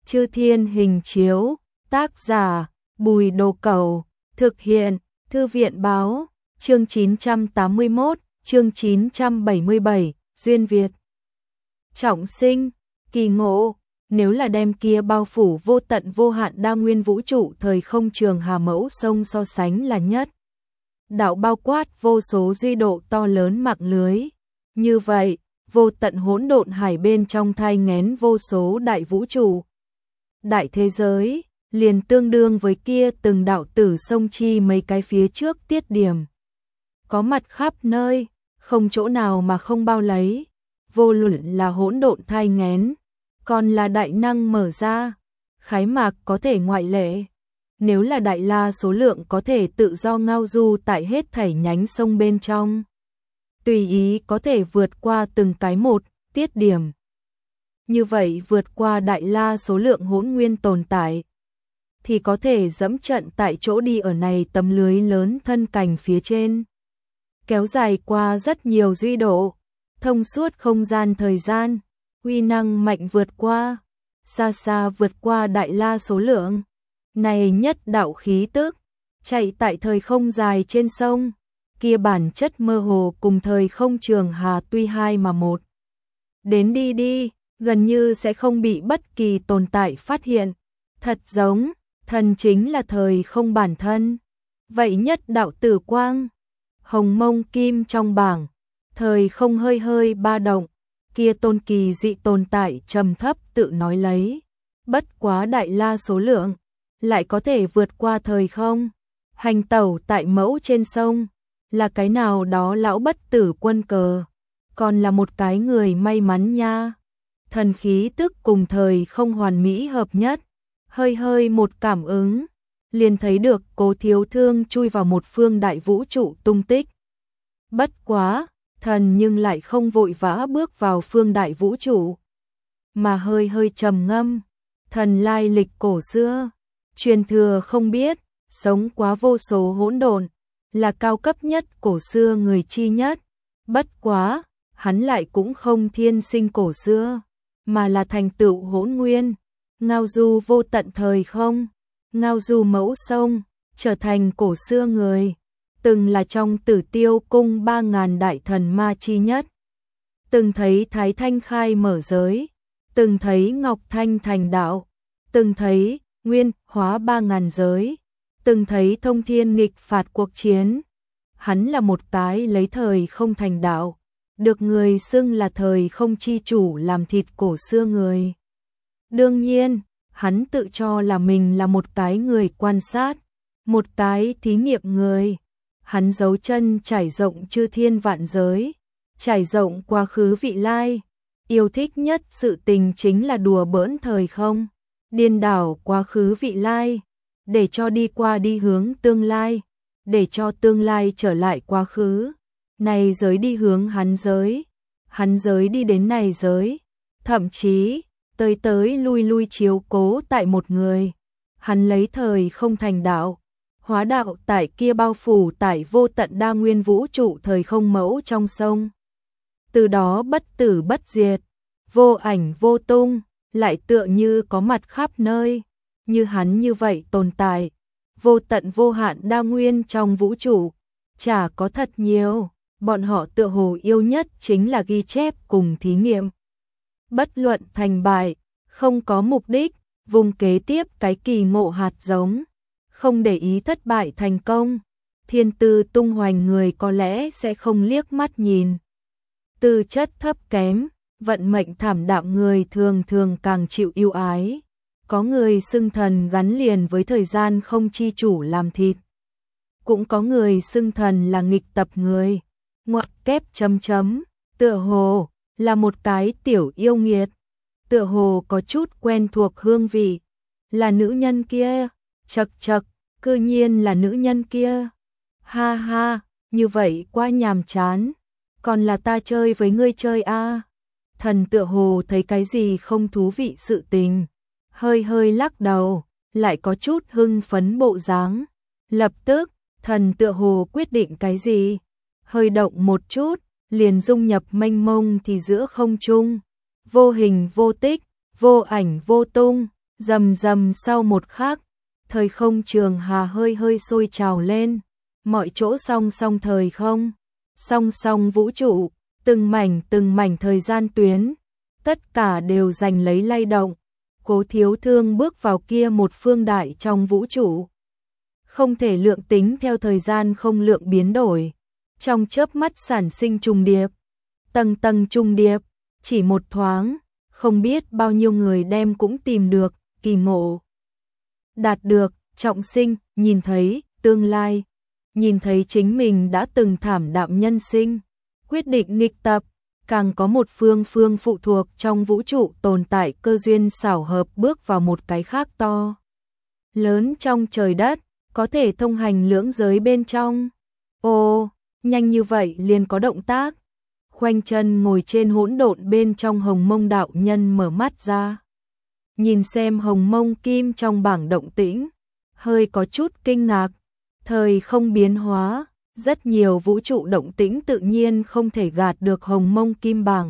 Chư Thiên Hình Chiếu, tác giả Bùi Đồ Cẩu, thực hiện Thư viện Báo, chương 981, chương 977, Duyên Việt. Trọng sinh, kỳ ngộ, nếu là đem kia bao phủ vô tận vô hạn đa nguyên vũ trụ thời không trường hà mẫu sông so sánh là nhất. Đạo bao quát vô số duy độ to lớn mạng lưới. Như vậy, vô tận hỗn độn hải bên trong thai nghén vô số đại vũ trụ. Đại thế giới, liền tương đương với kia từng đạo tử sông chi mấy cái phía trước tiết điểm. Có mặt khắp nơi, không chỗ nào mà không bao lấy. Vô luận là hỗn độn thai nghén, còn là đại năng mở ra, khái mạc có thể ngoại lệ. Nếu là đại la số lượng có thể tự do ngao du tại hết thảy nhánh sông bên trong. Tùy ý có thể vượt qua từng cái một, tiết điểm. Như vậy vượt qua đại la số lượng hỗn nguyên tồn tại, thì có thể dẫm trận tại chỗ đi ở này tấm lưới lớn thân cành phía trên. Kéo dài qua rất nhiều duy độ, thông suốt không gian thời gian, uy năng mạnh vượt qua, xa xa vượt qua đại la số lượng. Này nhất đạo khí tức, chạy tại thời không dài trên sông, kia bản chất mơ hồ cùng thời không trường hà tuy hai mà một. Đến đi đi, gần như sẽ không bị bất kỳ tồn tại phát hiện, thật giống, thần chính là thời không bản thân. Vậy nhất đạo tử quang, hồng mông kim trong bảng, thời không hơi hơi ba động, kia tôn kỳ dị tồn tại trầm thấp tự nói lấy, bất quá đại la số lượng, lại có thể vượt qua thời không, hành tẩu tại mẫu trên sông, là cái nào đó lão bất tử quân cờ, còn là một cái người may mắn nha. Thần khí tức cùng thời không hoàn mỹ hợp nhất, hơi hơi một cảm ứng, liền thấy được Cố Thiếu Thương chui vào một phương đại vũ trụ tung tích. Bất quá, thần nhưng lại không vội vã bước vào phương đại vũ trụ, mà hơi hơi trầm ngâm. Thần lai lịch cổ xưa, truyền thừa không biết, sống quá vô số hỗn độn, là cao cấp nhất cổ xưa người chi nhất. Bất quá, hắn lại cũng không thiên sinh cổ xưa, mà là thành tựu hỗn nguyên, ngao du vô tận thời không, ngao du mẫu sông, trở thành cổ xưa người, từng là trong Tử Tiêu cung 3000 đại thần ma chi nhất, từng thấy Thái Thanh khai mở giới, từng thấy Ngọc Thanh thành đạo, từng thấy Nguyên hóa 3000 giới, từng thấy Thông Thiên nghịch phạt cuộc chiến. Hắn là một cái lấy thời không thành đạo, được người xưng là thời không chi chủ làm thịt cổ xưa người. Đương nhiên, hắn tự cho là mình là một cái người quan sát, một cái thí nghiệm người. Hắn giấu chân trải rộng chư thiên vạn giới, trải rộng quá khứ vị lai. Yêu thích nhất sự tình chính là đùa bỡn thời không, điên đảo quá khứ vị lai, để cho đi qua đi hướng tương lai, để cho tương lai trở lại quá khứ. Này giới đi hướng hắn giới đi đến này giới, thậm chí tới tới lui lui chiếu cố tại một người. Hắn lấy thời không thành đạo, hóa đạo tại kia bao phủ tại vô tận đa nguyên vũ trụ thời không mẫu trong sông. Từ đó bất tử bất diệt, vô ảnh vô tung, lại tựa như có mặt khắp nơi. Như hắn như vậy tồn tại, vô tận vô hạn đa nguyên trong vũ trụ, chả có thật nhiều. Bọn họ tựa hồ yêu nhất chính là ghi chép cùng thí nghiệm. Bất luận thành bại, không có mục đích, vùng kế tiếp cái kỳ ngộ hạt giống, không để ý thất bại thành công. Thiên tư tung hoành người có lẽ sẽ không liếc mắt nhìn. Tư chất thấp kém, vận mệnh thảm đạm người thường thường càng chịu yêu ái. Có người xưng thần gắn liền với thời gian không chi chủ làm thịt. Cũng có người xưng thần là nghịch tập người. Ngoặc kép chấm chấm, tựa hồ là một cái tiểu yêu nghiệt, tựa hồ có chút quen thuộc hương vị, là nữ nhân kia, chậc chậc, cư nhiên là nữ nhân kia. Ha ha, như vậy quá nhàm chán, còn là ta chơi với ngươi chơi a. Thần tựa hồ thấy cái gì không thú vị sự tình, hơi hơi lắc đầu, lại có chút hưng phấn bộ dáng. Lập tức, thần tựa hồ quyết định cái gì, hơi động một chút, liền dung nhập mênh mông thì giữa không trung, vô hình vô tích, vô ảnh vô tung, Rầm rầm sau một khắc, thời không trường hà hơi hơi sôi trào lên, mọi chỗ song song thời không, song song vũ trụ, từng mảnh thời gian tuyến, tất cả đều giành lấy lay động. Cố Thiếu Thương bước vào kia một phương đại trong vũ trụ. Không thể lượng tính theo thời gian không lượng biến đổi. Trong chớp mắt sản sinh trùng điệp. Tầng tầng trùng điệp, chỉ một thoáng, không biết bao nhiêu người đem cũng tìm được, kỳ ngộ. Đạt được, trọng sinh, nhìn thấy, tương lai. Nhìn thấy chính mình đã từng thảm đạm nhân sinh. Quyết định nghịch tập. Càng có một phương phụ thuộc trong vũ trụ tồn tại cơ duyên xảo hợp bước vào một cái khác to. Lớn trong trời đất, có thể thông hành lưỡng giới bên trong. Ồ, nhanh như vậy liền có động tác. Khoanh chân ngồi trên hỗn độn bên trong Hồng Mông đạo nhân mở mắt ra. Nhìn xem Hồng Mông kim trong bảng động tĩnh, hơi có chút kinh ngạc. Thời không biến hóa. Rất nhiều vũ trụ động tĩnh tự nhiên không thể gạt được Hồng Mông kim bảng.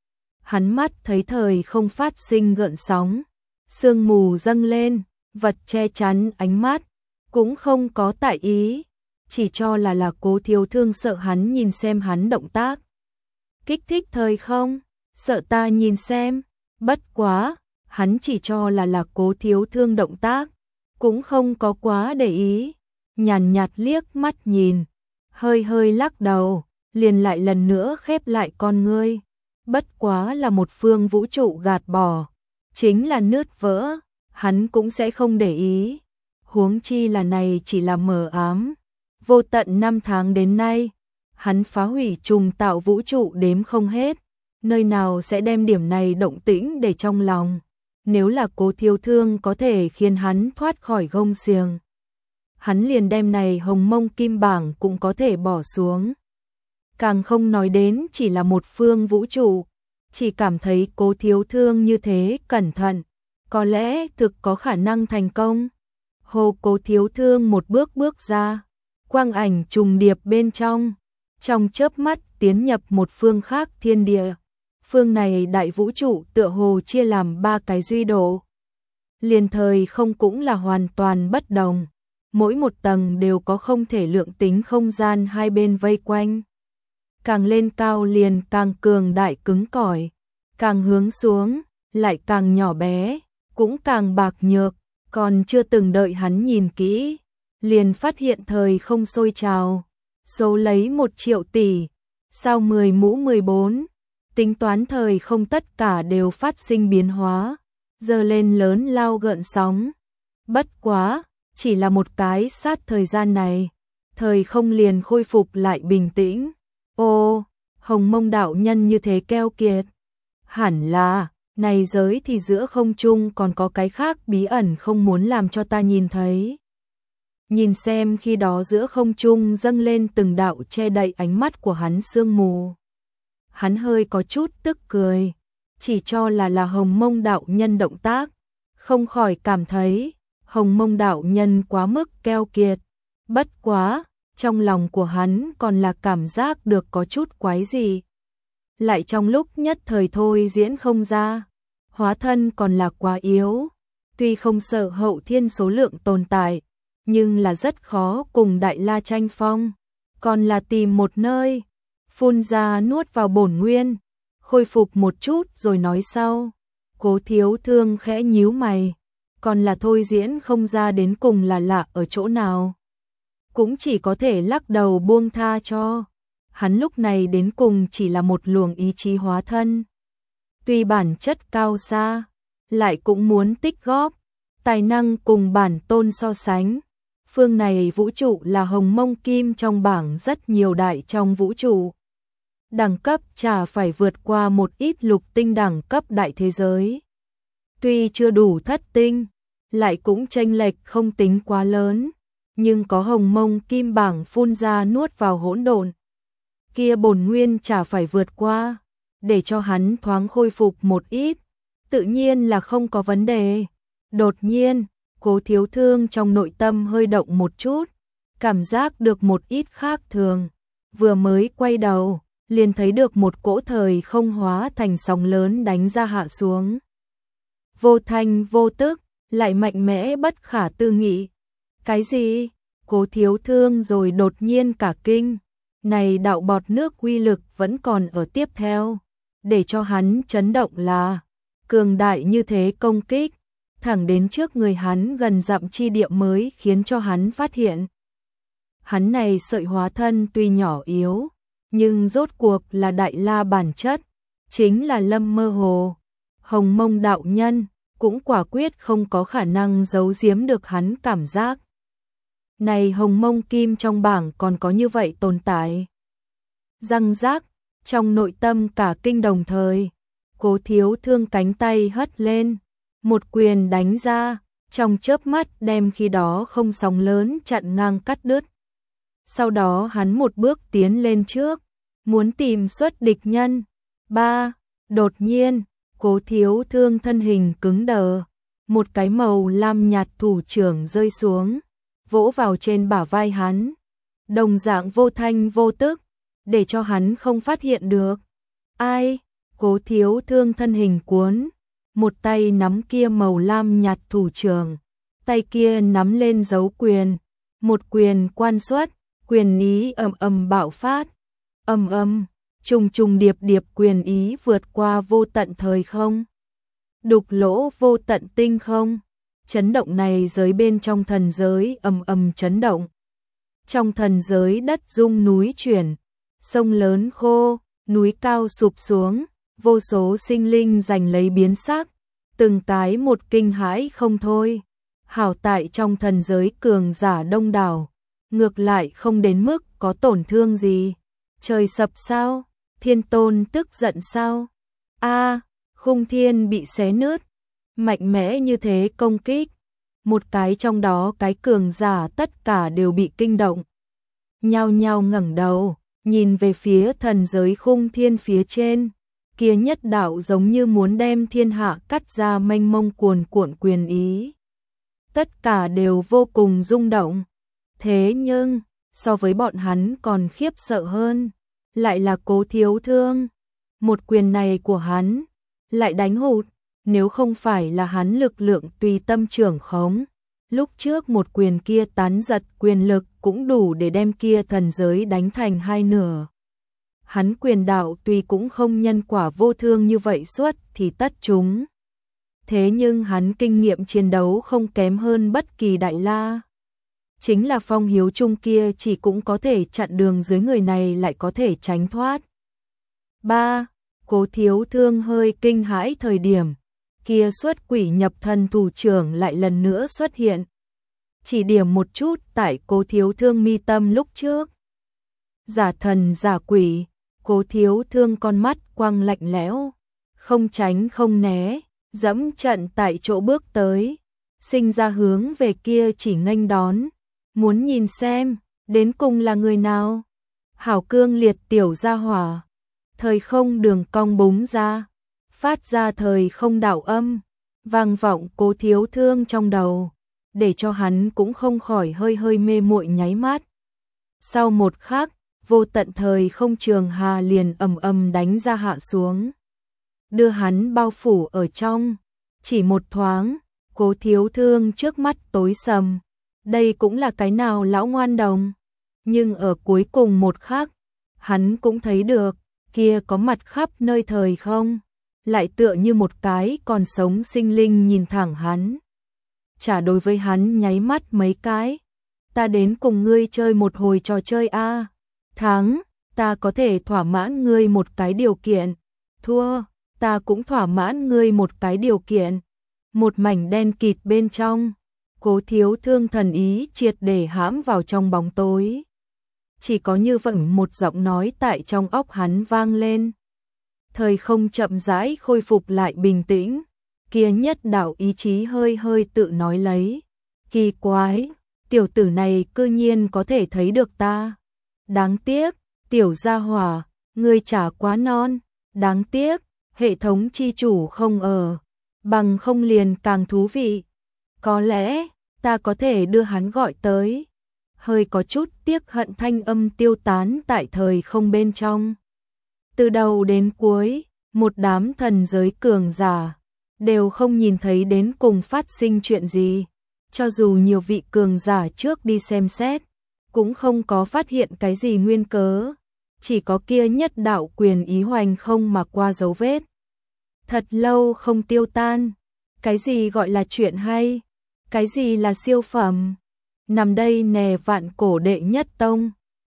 Hắn mắt thấy thời không phát sinh gợn sóng, sương mù dâng lên, vật che chắn ánh mắt, cũng không có tại ý, chỉ cho là Cố Thiếu Thương sợ hắn nhìn xem hắn động tác. Kích thích thời không, sợ ta nhìn xem, bất quá, hắn chỉ cho là Cố Thiếu Thương động tác, cũng không có quá để ý, nhàn nhạt liếc mắt nhìn. Hơi hơi lắc đầu, liền lại lần nữa khép lại con ngươi. Bất quá là một phương vũ trụ gạt bỏ, chính là nứt vỡ, hắn cũng sẽ không để ý. Huống chi là này chỉ là mờ ám. Vô tận năm tháng đến nay, hắn phá hủy trùng tạo vũ trụ đếm không hết. Nơi nào sẽ đem điểm này động tĩnh để trong lòng. Nếu là Cố Thiếu Thương có thể khiến hắn thoát khỏi gông xiềng, hắn liền đem này Hồng Mông kim bảng cũng có thể bỏ xuống. Càng không nói đến chỉ là một phương vũ trụ, chỉ cảm thấy Cố Thiếu Thương như thế cẩn thận, có lẽ thực có khả năng thành công. Hồ Cố Thiếu Thương một bước ra, quang ảnh trùng điệp bên trong chớp mắt tiến nhập một phương khác thiên địa. Phương này đại vũ trụ tựa hồ chia làm 3 cái duy độ. Liền thời không cũng là hoàn toàn bất đồng. Mỗi một tầng đều có không thể lượng tính không gian hai bên vây quanh. Càng lên cao liền càng cường đại cứng cỏi, càng hướng xuống, lại càng nhỏ bé, cũng càng bạc nhược, còn chưa từng đợi hắn nhìn kỹ, liền phát hiện thời không sôi trào, số lấy 1 triệu tỷ, sao 10 mũ 14, tính toán thời không tất cả đều phát sinh biến hóa, giờ lên lớn lao gợn sóng. Bất quá, chỉ là một cái sát thời gian này, thời không liền khôi phục lại bình tĩnh. Ô, Hồng Mông đạo nhân như thế keo kiệt. Hẳn là, này giới thì giữa không trung còn có cái khác bí ẩn không muốn làm cho ta nhìn thấy. Nhìn xem khi đó giữa không trung dâng lên từng đạo che đậy ánh mắt của hắn sương mù. Hắn hơi có chút tức cười, chỉ cho là Hồng Mông đạo nhân động tác, không khỏi cảm thấy Hồng Mông đạo nhân quá mức keo kiệt. Bất quá, trong lòng của hắn còn là cảm giác được có chút quái gì. Lại trong lúc nhất thời thôi diễn không ra, hóa thân còn là quá yếu. Tuy không sợ hậu thiên số lượng tồn tại, nhưng là rất khó cùng Đại La tranh phong. Còn là tìm một nơi, phun ra nuốt vào bổn nguyên, khôi phục một chút rồi nói sau. Cố Thiếu Thương khẽ nhíu mày, còn là thôi diễn không ra đến cùng là lạ ở chỗ nào. Cũng chỉ có thể lắc đầu buông tha cho. Hắn lúc này đến cùng chỉ là một luồng ý chí hóa thân. Tuy bản chất cao xa, lại cũng muốn tích góp, tài năng cùng bản tôn so sánh. Phương này vũ trụ là Hồng Mông kim trong bảng rất nhiều đại trong vũ trụ. Đẳng cấp chả phải vượt qua một ít lục tinh đẳng cấp đại thế giới. Tuy chưa đủ thất tinh, lại cũng chênh lệch không tính quá lớn, nhưng có Hồng Mông kim bảng phun ra nuốt vào hỗn độn. Kia bổn nguyên chả phải vượt qua, để cho hắn thoáng khôi phục một ít, tự nhiên là không có vấn đề. Đột nhiên, Cố Thiếu Thương trong nội tâm hơi động một chút, cảm giác được một ít khác thường, vừa mới quay đầu, liền thấy được một cỗ thời không hóa thành sóng lớn đánh ra hạ xuống. Vô thanh vô tức, lại mạnh mẽ bất khả tư nghị. Cái gì? Cố Thiếu Thương rồi đột nhiên cả kinh. Này đạo bọt nước uy lực vẫn còn ở tiếp theo. Để cho hắn chấn động là cường đại như thế công kích, thẳng đến trước người hắn gần dặm chi địa mới khiến cho hắn phát hiện. Hắn này sợi hóa thân tuy nhỏ yếu, nhưng rốt cuộc là đại la bản chất, chính là Lâm Mơ Hồ. Hồng Mông đạo nhân cũng quả quyết không có khả năng giấu giếm được hắn cảm giác. Này Hồng Mông Kim trong bảng còn có như vậy tồn tại. Răng rác, trong nội tâm cả kinh đồng thời, Cố Thiếu Thương cánh tay hất lên, một quyền đánh ra, trong chớp mắt đem khi đó không sóng lớn chặn ngang cắt đứt. Sau đó hắn một bước tiến lên trước, muốn tìm xuất địch nhân. Đột nhiên, Cố Thiếu Thương thân hình cứng đờ, một cái màu lam nhạt thủ trưởng rơi xuống, vỗ vào trên bả vai hắn, đồng dạng vô thanh vô tức, để cho hắn không phát hiện được. Ai? Cố Thiếu Thương thân hình cuốn, một tay nắm kia màu lam nhạt thủ trưởng, tay kia nắm lên dấu quyền, một quyền quan xuất, quyền ý ầm ầm bạo phát, ầm ầm, trùng trùng điệp điệp quyền ý vượt qua vô tận thời không, đục lỗ vô tận tinh không. Chấn động này giới bên trong thần giới ầm ầm chấn động. Trong thần giới đất rung núi chuyển, sông lớn khô, núi cao sụp xuống, vô số sinh linh giành lấy biến sắc, từng cái một kinh hãi không thôi. Hảo tại trong thần giới cường giả đông đảo, ngược lại không đến mức có tổn thương gì. Trời sập sao? Thiên tôn tức giận sao? Khung thiên bị xé nứt. Mạnh mẽ như thế công kích, một cái trong đó cái cường giả tất cả đều bị kinh động. Nhao nhao ngẩng đầu, nhìn về phía thần giới khung thiên phía trên, kia nhất đạo giống như muốn đem thiên hạ cắt ra mênh mông cuồn cuộn quyền ý. Tất cả đều vô cùng rung động. Thế nhưng, so với bọn hắn còn khiếp sợ hơn, lại là Cố Thiếu Thương. Một quyền này của hắn, lại đánh hụt. Nếu không phải là hắn lực lượng tùy tâm trưởng khống, lúc trước một quyền kia tán giật quyền lực cũng đủ để đem kia thần giới đánh thành hai nửa. Hắn quyền đạo tuy cũng không nhân quả vô thương như vậy suốt thì tất chúng. Thế nhưng hắn kinh nghiệm chiến đấu không kém hơn bất kỳ đại la. Chính là Phong Hiếu Trung kia chỉ cũng có thể chặn đường dưới người này lại có thể tránh thoát. Cố Thiếu Thương hơi kinh hãi thời điểm kia xuất quỷ nhập thần thủ trưởng lại lần nữa xuất hiện. Chỉ điểm một chút tại Cố Thiếu Thương mi tâm lúc trước. Giả thần giả quỷ, Cố Thiếu Thương con mắt quang lạnh lẽo, không tránh không né, dẫm trận tại chỗ bước tới, sinh ra hướng về kia chỉ nghênh đón, muốn nhìn xem, đến cùng là người nào. Hảo cương liệt tiểu gia hỏa, thời không đường cong búng ra, phát ra thời không đạo âm, vang vọng Cố Thiếu Thương trong đầu, để cho hắn cũng không khỏi hơi hơi mê muội nháy mắt. Sau một khắc, vô tận thời không trường hà liền ầm ầm đánh ra hạ xuống, đưa hắn bao phủ ở trong. Chỉ một thoáng, Cố Thiếu Thương trước mắt tối sầm, đây cũng là cái nào lão ngoan đồng. Nhưng ở cuối cùng một khắc, hắn cũng thấy được, kia có mặt khắp nơi thời không, lại tựa như một cái còn sống sinh linh nhìn thẳng hắn. Trả đối với hắn nháy mắt mấy cái. Ta đến cùng ngươi chơi một hồi trò chơi a. Thắng, ta có thể thỏa mãn ngươi một cái điều kiện. Thua, ta cũng thỏa mãn ngươi một cái điều kiện. Một mảnh đen kịt bên trong, Cố Thiếu Thương thần ý triệt để hãm vào trong bóng tối. Chỉ có như vậy một giọng nói tại trong óc hắn vang lên. Thời không chậm rãi khôi phục lại bình tĩnh, kia nhất đạo ý chí hơi hơi tự nói lấy. Kỳ quái, tiểu tử này cư nhiên có thể thấy được ta. Đáng tiếc, tiểu gia hỏa, ngươi trả quá non. Đáng tiếc, hệ thống chi chủ không ở, bằng không liền càng thú vị. Có lẽ, ta có thể đưa hắn gọi tới. Hơi có chút tiếc hận thanh âm tiêu tán tại thời không bên trong. Từ đầu đến cuối, một đám thần giới cường giả, đều không nhìn thấy đến cùng phát sinh chuyện gì. Cho dù nhiều vị cường giả trước đi xem xét, cũng không có phát hiện cái gì nguyên cớ, chỉ có kia nhất đạo quyền ý hoành không mà qua dấu vết. Thật lâu không tiêu tan, cái gì gọi là chuyện hay, cái gì là siêu phẩm, nằm đây nè vạn cổ đệ nhất tông.